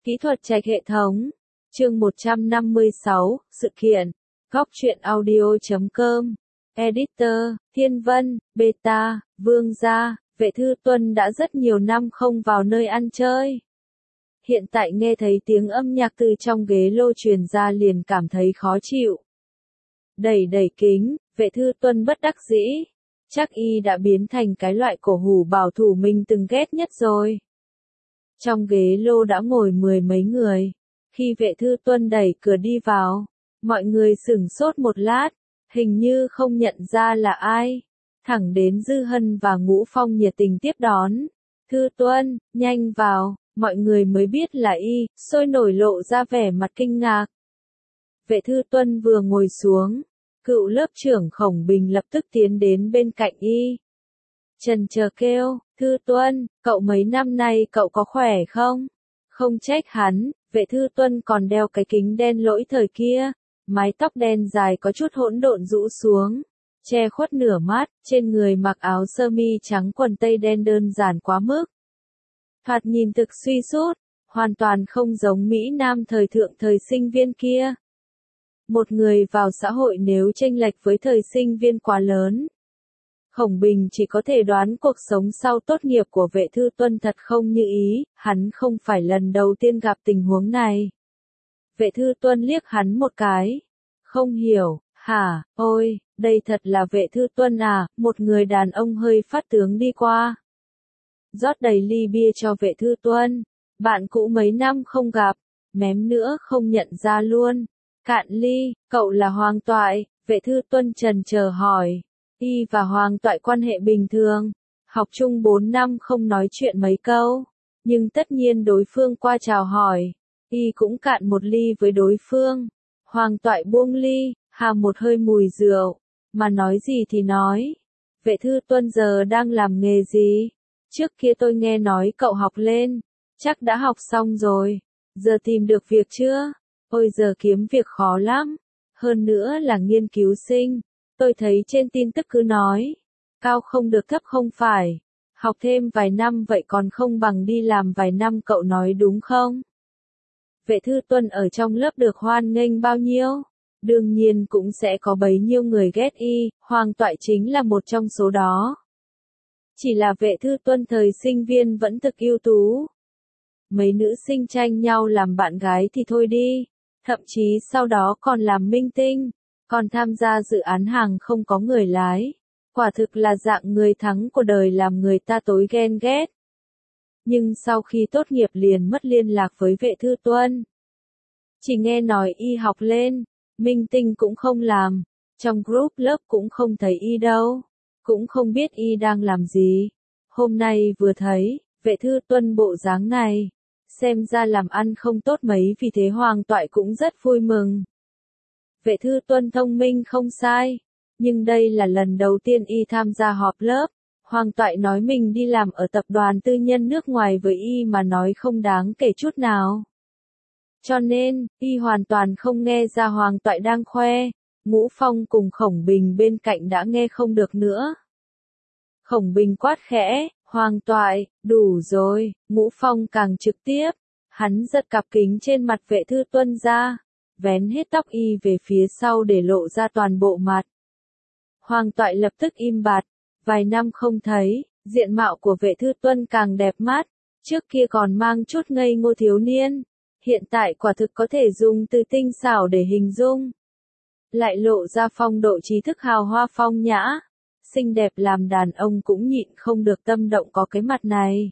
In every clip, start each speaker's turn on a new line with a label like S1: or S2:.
S1: Kỹ thuật trạch hệ thống. Chương 156, sự kiện. Góc truyện audio.com. Editor, Thiên Vân, Beta, Vương Gia, Vệ Thư Tuân đã rất nhiều năm không vào nơi ăn chơi. Hiện tại nghe thấy tiếng âm nhạc từ trong ghế lô truyền ra liền cảm thấy khó chịu. Đẩy kính, Vệ Thư Tuân bất đắc dĩ. Chắc y đã biến thành cái loại cổ hủ bảo thủ mình từng ghét nhất rồi. Trong ghế lô đã ngồi mười mấy người. Khi Vệ Thư Tuân đẩy cửa đi vào, mọi người sửng sốt một lát, hình như không nhận ra là ai. Thẳng đến Dư Hân và Ngũ Phong nhiệt tình tiếp đón. Thư Tuân, nhanh vào, mọi người mới biết là y, sôi nổi lộ ra vẻ mặt kinh ngạc. Vệ Thư Tuân vừa ngồi xuống, cựu lớp trưởng Khổng Bình lập tức tiến đến bên cạnh y. Chần chờ kêu, Thư Tuân, cậu mấy năm nay cậu có khỏe không? Không trách hắn, Vệ Thư Tuân còn đeo cái kính đen lỗi thời kia, mái tóc đen dài có chút hỗn độn rũ xuống, che khuất nửa mắt, trên người mặc áo sơ mi trắng quần tây đen đơn giản quá mức. Thoạt nhìn thực suy sút, hoàn toàn không giống Mỹ Nam thời thượng thời sinh viên kia. Một người vào xã hội nếu chênh lệch với thời sinh viên quá lớn. Khổng Bình chỉ có thể đoán cuộc sống sau tốt nghiệp của Vệ Thư Tuân thật không như ý, hắn không phải lần đầu tiên gặp tình huống này. Vệ Thư Tuân liếc hắn một cái. Không hiểu, hả, ôi, đây thật là Vệ Thư Tuân à, một người đàn ông hơi phát tướng đi qua. Rót đầy ly bia cho Vệ Thư Tuân, bạn cũ mấy năm không gặp, mém nữa không nhận ra luôn. Cạn ly, cậu là Hoàng Toại, Vệ Thư Tuân chần chờ hỏi. Y và Hoàng Toại quan hệ bình thường, học chung 4 năm không nói chuyện mấy câu, nhưng tất nhiên đối phương qua chào hỏi, Y cũng cạn một ly với đối phương. Hoàng Toại buông ly, hà một hơi mùi rượu, mà nói gì thì nói. Vệ Thư Tuân giờ đang làm nghề gì? Trước kia tôi nghe nói cậu học lên, chắc đã học xong rồi, giờ tìm được việc chưa? Ôi giờ kiếm việc khó lắm, hơn nữa là nghiên cứu sinh. Tôi thấy trên tin tức cứ nói, cao không được thấp không phải, học thêm vài năm vậy còn không bằng đi làm vài năm, cậu nói đúng không? Vệ Thư Tuân ở trong lớp được hoan nghênh bao nhiêu? Đương nhiên cũng sẽ có bấy nhiêu người ghét y, Hoàng Toại chính là một trong số đó. Chỉ là Vệ Thư Tuân thời sinh viên vẫn thực ưu tú. Mấy nữ sinh tranh nhau làm bạn gái thì thôi đi, thậm chí sau đó còn làm minh tinh. Còn tham gia dự án hàng không có người lái. Quả thực là dạng người thắng của đời làm người ta tối ghen ghét. Nhưng sau khi tốt nghiệp liền mất liên lạc với Vệ Thư Tuân. Chỉ nghe nói y học lên, minh tinh cũng không làm, trong group lớp cũng không thấy y đâu, cũng không biết y đang làm gì. Hôm nay vừa thấy, Vệ Thư Tuân bộ dáng này, xem ra làm ăn không tốt mấy, vì thế Hoàng Toại cũng rất vui mừng. Vệ Thư Tuân thông minh không sai, nhưng đây là lần đầu tiên y tham gia họp lớp. Hoàng Toại nói mình đi làm ở tập đoàn tư nhân nước ngoài với y mà nói không đáng kể chút nào. Cho nên, y hoàn toàn không nghe ra Hoàng Toại đang khoe. Ngũ Phong cùng Khổng Bình bên cạnh đã nghe không được nữa. Khổng Bình quát khẽ, Hoàng Toại, đủ rồi. Ngũ Phong càng trực tiếp, hắn giật cặp kính trên mặt Vệ Thư Tuân ra, vén hết tóc y về phía sau để lộ ra toàn bộ mặt. Hoàng Toại lập tức im bặt, vài năm không thấy, diện mạo của Vệ Thư Tuân càng đẹp mắt, trước kia còn mang chút ngây ngô thiếu niên, hiện tại quả thực có thể dùng từ tinh xảo để hình dung. Lại lộ ra phong độ trí thức hào hoa phong nhã, xinh đẹp làm đàn ông cũng nhịn không được tâm động có cái mặt này.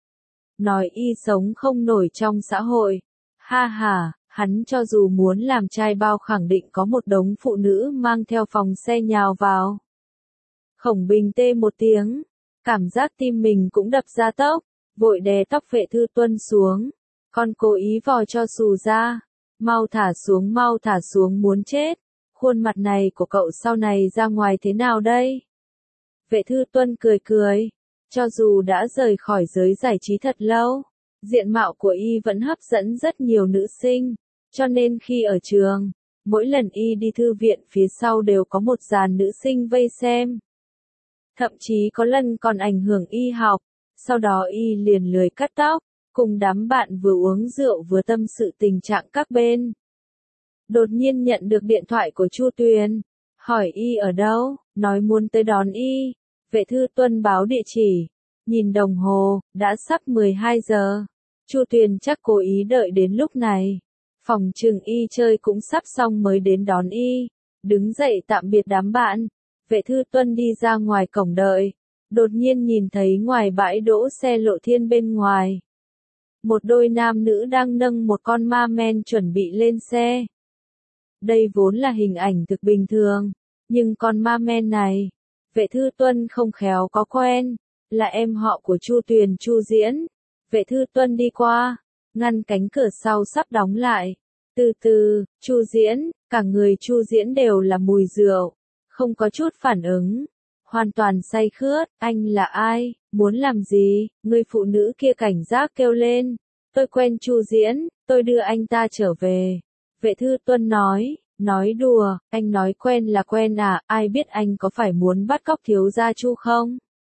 S1: Nói y sống không nổi trong xã hội, ha ha. Hắn cho dù muốn làm trai bao khẳng định có một đống phụ nữ mang theo phòng xe nhào vào. Khổng Bình tê một tiếng, cảm giác tim mình cũng đập ra tốc, vội đè tóc Vệ Thư Tuân xuống, còn cố ý vò cho xù ra, mau thả xuống muốn chết, khuôn mặt này của cậu sau này ra ngoài thế nào đây? Vệ Thư Tuân cười, cho dù đã rời khỏi giới giải trí thật lâu, diện mạo của y vẫn hấp dẫn rất nhiều nữ sinh. Cho nên khi ở trường, mỗi lần y đi thư viện phía sau đều có một dàn nữ sinh vây xem. Thậm chí có lần còn ảnh hưởng y học, sau đó y liền lười cắt tóc, cùng đám bạn vừa uống rượu vừa tâm sự tình trạng các bên. Đột nhiên nhận được điện thoại của Chu Tuyền, hỏi y ở đâu, nói muốn tới đón y. Vệ Thư Tuân báo địa chỉ, nhìn đồng hồ, đã sắp 12 giờ. Chu Tuyền chắc cố ý đợi đến lúc này. Phòng chừng y chơi cũng sắp xong mới đến đón y. Đứng dậy tạm biệt đám bạn. Vệ Thư Tuân đi ra ngoài cổng đợi. Đột nhiên nhìn thấy ngoài bãi đỗ xe Lộ Thiên bên ngoài. Một đôi nam nữ đang nâng một con ma men chuẩn bị lên xe. Đây vốn là hình ảnh thực bình thường. Nhưng con ma men này, Vệ Thư Tuân không khéo có quen. Là em họ của Chu Tuyền, Chu Diễn. Vệ Thư Tuân đi qua, ngăn cánh cửa sau sắp đóng lại. Từ từ, Chu Diễn, cả người Chu Diễn đều là mùi rượu, không có chút phản ứng, hoàn toàn say khướt. Anh là ai, muốn làm gì? Người phụ nữ kia cảnh giác kêu lên. Tôi quen Chu Diễn, tôi đưa anh ta trở về. Vệ Thư Tuân nói đùa, anh nói quen là quen à, ai biết anh có phải muốn bắt cóc thiếu gia Chu không?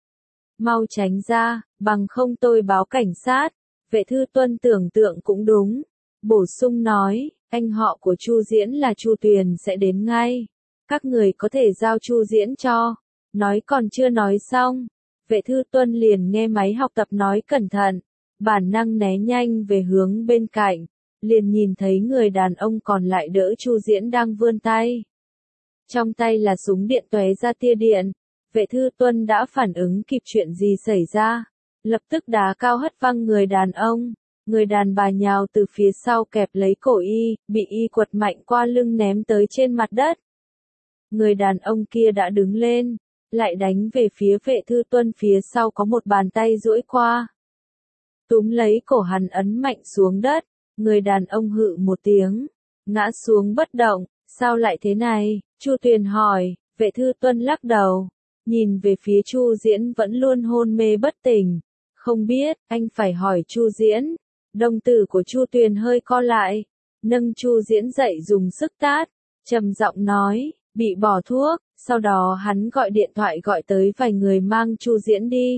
S1: Mau tránh ra, bằng không tôi báo cảnh sát. Vệ Thư Tuân tưởng tượng cũng đúng. Bổ sung nói, anh họ của Chu Diễn là Chu Tuyền sẽ đến ngay. Các người có thể giao Chu Diễn cho. Nói còn chưa nói xong. Vệ Thư Tuân liền nghe máy học tập nói cẩn thận. Bản năng né nhanh về hướng bên cạnh. Liền nhìn thấy người đàn ông còn lại đỡ Chu Diễn đang vươn tay. Trong tay là súng điện tóe ra tia điện. Vệ Thư Tuân đã phản ứng kịp chuyện gì xảy ra. Lập tức đá cao hất văng người đàn ông. Người đàn bà nhào từ phía sau kẹp lấy cổ y, bị y quật mạnh qua lưng ném tới trên mặt đất. Người đàn ông kia đã đứng lên, lại đánh về phía Vệ Thư Tuân, phía sau có một bàn tay duỗi qua. Túm lấy cổ hắn ấn mạnh xuống đất, người đàn ông hự một tiếng, ngã xuống bất động. Sao lại thế này? Chu Tuyền hỏi. Vệ Thư Tuân lắc đầu, nhìn về phía Chu Diễn vẫn luôn hôn mê bất tỉnh. Không biết, anh phải hỏi Chu Diễn. Đồng tử của Chu Tuyền hơi co lại, nâng Chu Diễn dậy dùng sức tát, trầm giọng nói, bị bỏ thuốc. Sau đó hắn gọi điện thoại gọi tới vài người mang Chu Diễn đi.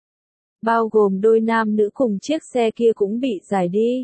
S1: Bao gồm đôi nam nữ cùng chiếc xe kia cũng bị giải đi.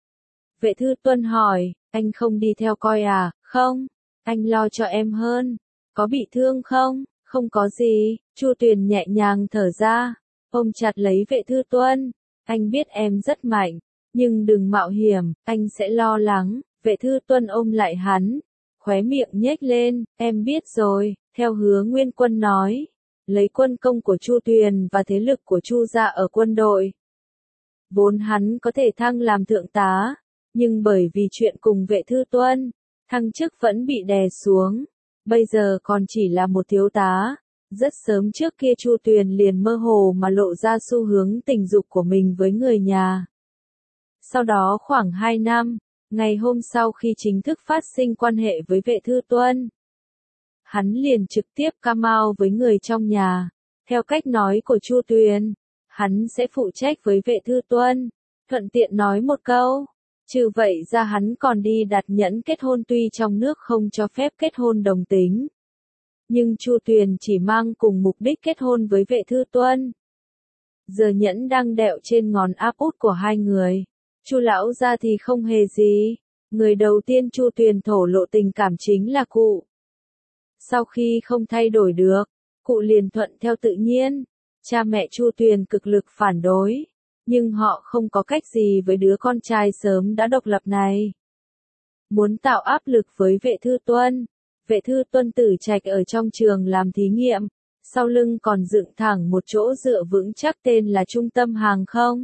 S1: Vệ Thư Tuân hỏi, anh không đi theo coi à? Không, anh lo cho em hơn. Có bị thương không? Không có gì. Chu Tuyền nhẹ nhàng thở ra, ôm chặt lấy Vệ Thư Tuân. Anh biết em rất mạnh, nhưng đừng mạo hiểm, anh sẽ lo lắng. Vệ Thư Tuân ôm lại hắn, khóe miệng nhếch lên, em biết rồi. Theo Hứa Nguyên Quân nói, lấy quân công của Chu Tuyền và thế lực của Chu gia ở quân đội, vốn hắn có thể thăng làm thượng tá, nhưng bởi vì chuyện cùng Vệ Thư Tuân, thăng chức vẫn bị đè xuống. Bây giờ còn chỉ là một thiếu tá. Rất sớm trước kia Chu Tuyền liền mơ hồ mà lộ ra xu hướng tình dục của mình với người nhà. Sau đó khoảng 2 năm, ngày hôm sau khi chính thức phát sinh quan hệ với Vệ Thư Tuân, hắn liền trực tiếp cam ao với người trong nhà. Theo cách nói của Chu Tuyền, hắn sẽ phụ trách với Vệ Thư Tuân. Thuận tiện nói một câu, trừ vậy ra hắn còn đi đặt nhẫn kết hôn, tuy trong nước không cho phép kết hôn đồng tính. Nhưng Chu Tuyền chỉ mang cùng mục đích kết hôn với Vệ Thư Tuân. Giờ nhẫn đang đeo trên ngón áp út của hai người. Chu lão gia thì không hề gì. Người đầu tiên Chu Tuyền thổ lộ tình cảm chính là cụ. Sau khi không thay đổi được, cụ liền thuận theo tự nhiên. Cha mẹ Chu Tuyền cực lực phản đối, nhưng họ không có cách gì với đứa con trai sớm đã độc lập này. Muốn tạo áp lực với Vệ Thư Tuân. Vệ Thư Tuân tử trạch ở trong trường làm thí nghiệm, sau lưng còn dựng thẳng một chỗ dựa vững chắc tên là Trung tâm Hàng không.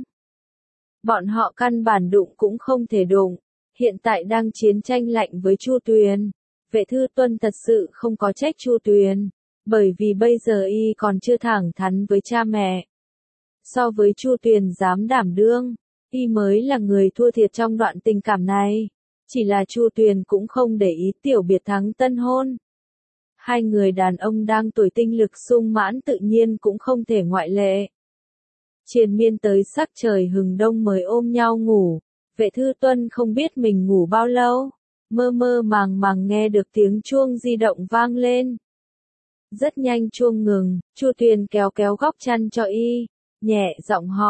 S1: Bọn họ căn bản đụng cũng không thể đụng, hiện tại đang chiến tranh lạnh với Chu Tuyền. Vệ Thư Tuân thật sự không có trách Chu Tuyền, bởi vì bây giờ y còn chưa thẳng thắn với cha mẹ. So với Chu Tuyền dám đảm đương, y mới là người thua thiệt trong đoạn tình cảm này. Chỉ là Chu Tuyền cũng không để ý tiểu biệt thắng tân hôn. Hai người đàn ông đang tuổi tinh lực sung mãn tự nhiên cũng không thể ngoại lệ. Triền miên tới sắc trời hừng đông mới ôm nhau ngủ. Vệ Thư Tuân không biết mình ngủ bao lâu, mơ mơ màng màng nghe được tiếng chuông di động vang lên. Rất nhanh chuông ngừng, Chu Tuyền kéo kéo góc chăn cho y, nhẹ giọng hỏi,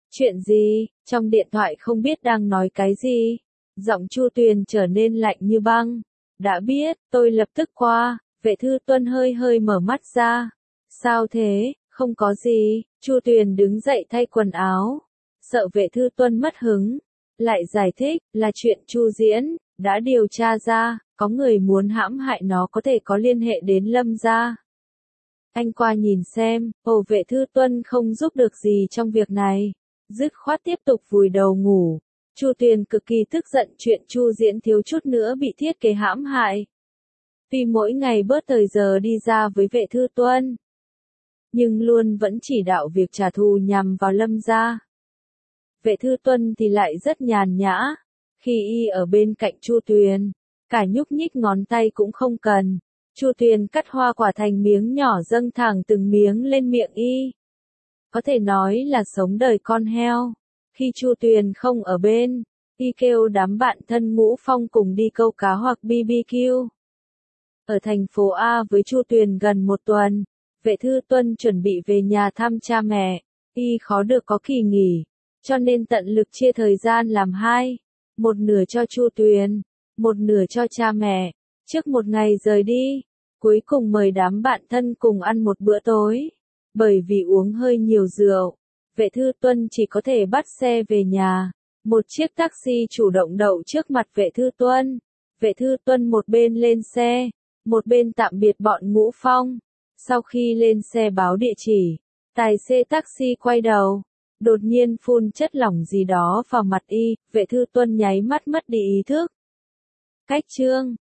S1: Chuyện gì? Trong điện thoại không biết đang nói cái gì. Giọng Chu Tuyền trở nên lạnh như băng. Đã biết, tôi lập tức qua. Vệ Thư Tuân hơi hơi mở mắt ra. Sao thế? Không có gì. Chu Tuyền đứng dậy thay quần áo. Sợ Vệ Thư Tuân mất hứng. Lại giải thích, là chuyện Chu Diễn, đã điều tra ra, có người muốn hãm hại nó có thể có liên hệ đến Lâm gia. Anh qua nhìn xem, Vệ Thư Tuân không giúp được gì trong việc này. Dứt khoát tiếp tục vùi đầu ngủ. Chu Tuyền cực kỳ tức giận chuyện Chu Diễn thiếu chút nữa bị thiết kế hãm hại. Tuy mỗi ngày bớt thời giờ đi ra với Vệ Thư Tuân, nhưng luôn vẫn chỉ đạo việc trả thù nhằm vào Lâm gia. Vệ Thư Tuân thì lại rất nhàn nhã, khi y ở bên cạnh Chu Tuyền, cả nhúc nhích ngón tay cũng không cần. Chu Tuyền cắt hoa quả thành miếng nhỏ dâng thẳng từng miếng lên miệng y. Có thể nói là sống đời con heo. Khi Chu Tuyền không ở bên, y kêu đám bạn thân Ngũ Phong cùng đi câu cá hoặc BBQ. Ở thành phố A với Chu Tuyền gần một tuần, Vệ Thư Tuân chuẩn bị về nhà thăm cha mẹ, y khó được có kỳ nghỉ, cho nên tận lực chia thời gian làm hai, một nửa cho Chu Tuyền, một nửa cho cha mẹ. Trước một ngày rời đi, cuối cùng mời đám bạn thân cùng ăn một bữa tối. Bởi vì uống hơi nhiều rượu, Vệ Thư Tuân chỉ có thể bắt xe về nhà. Một chiếc taxi chủ động đậu trước mặt Vệ Thư Tuân. Vệ Thư Tuân một bên lên xe, một bên tạm biệt bọn Ngũ Phong. Sau khi lên xe báo địa chỉ, tài xế taxi quay đầu, đột nhiên phun chất lỏng gì đó vào mặt y. Vệ Thư Tuân nháy mắt mất đi ý thức. Cách chương